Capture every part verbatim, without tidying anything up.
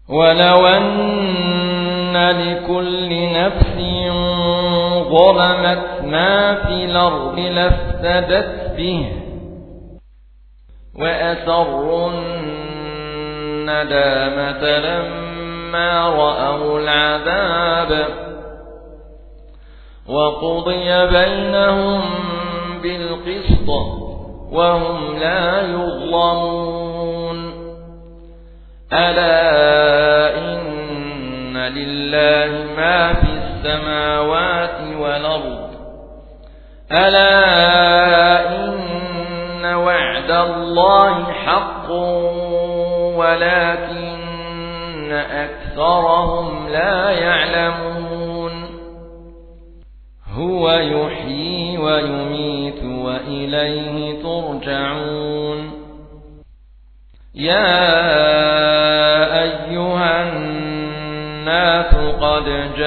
ولو أن لكل نفس ظلمت ما في الأرض لافتدت به وأسروا الندامة لما رأوا العذاب وقضي بينهم بالقسط وهم لا يظلمون ألا إن لله ما في السماوات والأرض ألا إن وعد الله حق ولكن أكثرهم لا يعلمون هو يحيي ويميت وإليه ترجعون يا أيها الناس قد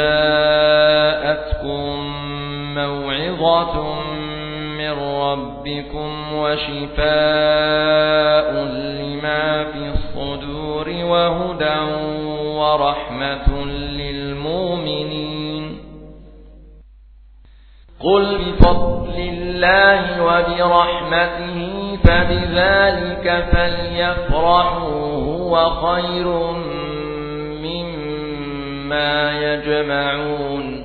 جاءتكم موعظة من ربكم وشفاء لما في الصدور وهدى ورحمة للمؤمنين قل بفضل الله وبرحمته فبذلك فليفرحوا هو خير مما يجمعون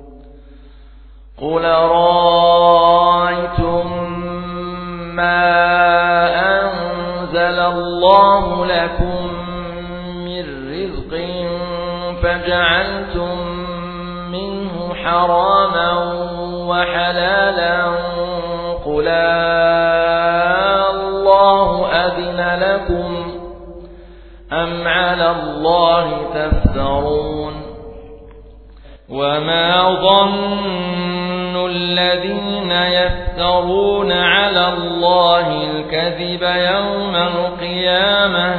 قل رأيتم ما أنزل الله لكم من رزق فجعلتم منه حراما وحلالا قل الله أذن لكم أم على الله تفترون وما ظن الذين يفترون على الله الكذب يوم القيامة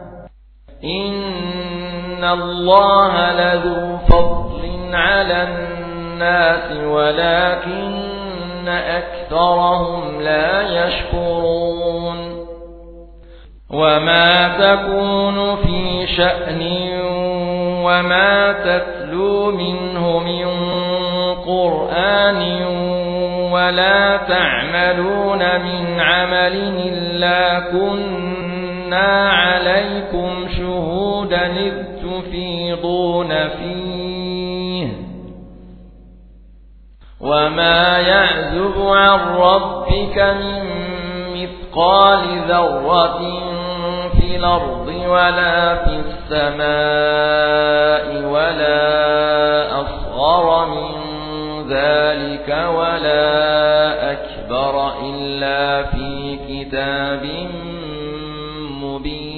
إن الله لذو فضل على الناس ولكن أكثرهم لا يشكرون وما تكون في شأن وما تتلو منه من قرآن ولا تعملون من عمل إلا كنا عليكم شهودا إذ تفيضون فيه وما يعزب عن ربك من مثقال ذرة في الأرض ولا في السماء ولا أصغر من ذلك ولا أكبر إلا في كتاب مبين